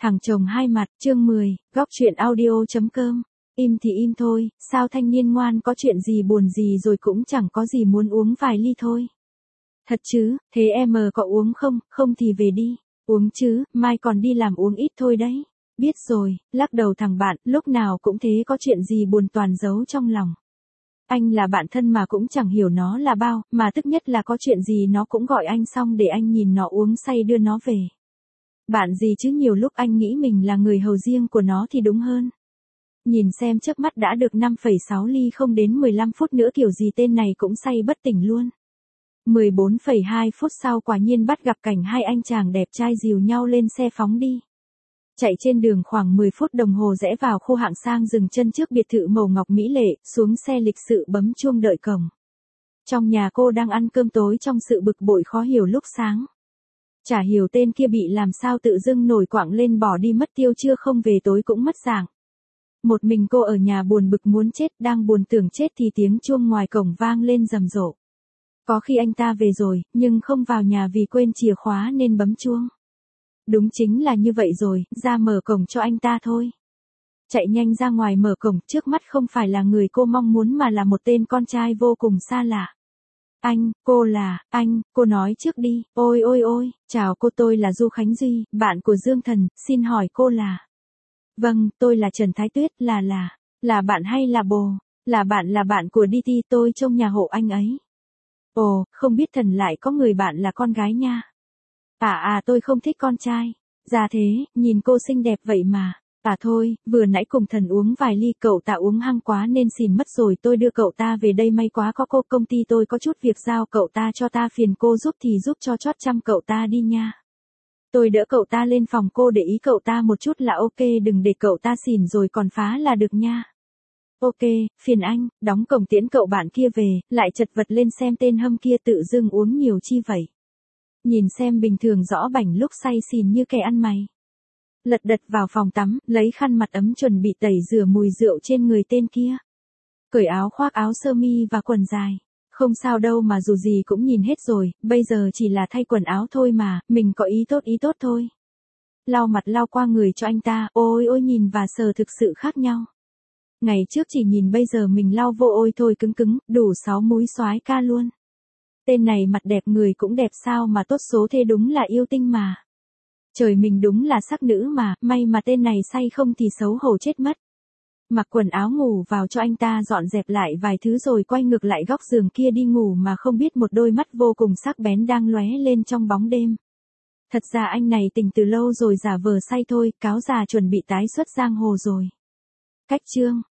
Thằng chồng hai mặt, chương 10, góc chuyện audio.com. Im thì im thôi, sao thanh niên ngoan, có chuyện gì buồn gì rồi cũng chẳng có gì, muốn uống vài ly thôi. Thật chứ, thế em có uống không, không thì về đi. Uống chứ, mai còn đi làm, uống ít thôi đấy. Biết rồi, lắc đầu thằng bạn, lúc nào cũng thế, có chuyện gì buồn toàn giấu trong lòng. Anh là bạn thân mà cũng chẳng hiểu nó là bao, mà tức nhất là có chuyện gì nó cũng gọi anh xong để anh nhìn nó uống say đưa nó về. Bạn gì chứ, nhiều lúc anh nghĩ mình là người hầu riêng của nó thì đúng hơn. Nhìn xem trước mắt đã được 5,6 ly, không đến 15 phút nữa kiểu gì tên này cũng say bất tỉnh luôn. 14,2 phút sau quả nhiên bắt gặp cảnh hai anh chàng đẹp trai dìu nhau lên xe phóng đi. Chạy trên đường khoảng 10 phút đồng hồ rẽ vào khu hạng sang, dừng chân trước biệt thự màu ngọc mỹ lệ, xuống xe lịch sự bấm chuông đợi cổng. Trong nhà cô đang ăn cơm tối trong sự bực bội khó hiểu lúc sáng. Chả hiểu tên kia bị làm sao tự dưng nổi quạng lên bỏ đi mất tiêu, trưa không về tối cũng mất dạng. Một mình cô ở nhà buồn bực muốn chết, đang buồn tưởng chết thì tiếng chuông ngoài cổng vang lên rầm rộ. Có khi anh ta về rồi, nhưng không vào nhà vì quên chìa khóa nên bấm chuông. Đúng chính là như vậy rồi, ra mở cổng cho anh ta thôi. Chạy nhanh ra ngoài mở cổng, trước mắt không phải là người cô mong muốn mà là một tên con trai vô cùng xa lạ. Anh, cô là, anh, cô nói trước đi, ôi ôi ôi, chào cô, tôi là Du Khánh Duy, bạn của Dương Thần, xin hỏi cô là. Vâng, tôi là Trần Thái Tuyết, là bạn hay là bồ, là bạn của DT, tôi trông nhà hộ anh ấy. Ồ, không biết Thần lại có người bạn là con gái nha. Tôi không thích con trai. Ra thế, nhìn cô xinh đẹp vậy mà. Thôi, vừa nãy cùng Thần uống vài ly, cậu ta uống hăng quá nên xỉn mất rồi, tôi đưa cậu ta về đây, may quá có cô, công ty tôi có chút việc giao cậu ta cho ta, phiền cô giúp thì giúp cho chót chăm cậu ta đi nha. Tôi đỡ cậu ta lên phòng, cô để ý cậu ta một chút là ok, đừng để cậu ta xỉn rồi còn phá là được nha. Ok, phiền anh, đóng cổng tiễn cậu bạn kia về, lại chật vật lên xem tên hâm kia tự dưng uống nhiều chi vậy. Nhìn xem bình thường rõ bảnh, lúc say xỉn như kẻ ăn mày. Lật đật vào phòng tắm, lấy khăn mặt ấm chuẩn bị tẩy rửa mùi rượu trên người tên kia. Cởi áo khoác, áo sơ mi và quần dài. Không sao đâu mà, dù gì cũng nhìn hết rồi, bây giờ chỉ là thay quần áo thôi mà, mình có ý tốt thôi. Lau mặt lau qua người cho anh ta, ôi ôi, nhìn và sờ thực sự khác nhau. Ngày trước chỉ nhìn, bây giờ mình lau vô ôi thôi cứng cứng, đủ 6 múi soái ca luôn. Tên này mặt đẹp người cũng đẹp, sao mà tốt số thế, đúng là yêu tinh mà. Trời, mình đúng là sắc nữ mà, may mà tên này say không thì xấu hổ chết mất. Mặc quần áo ngủ vào cho anh ta, dọn dẹp lại vài thứ rồi quay ngược lại góc giường kia đi ngủ, mà không biết một đôi mắt vô cùng sắc bén đang lóe lên trong bóng đêm. Thật ra anh này tỉnh từ lâu rồi, giả vờ say thôi, cáo già chuẩn bị tái xuất giang hồ rồi. Cách chương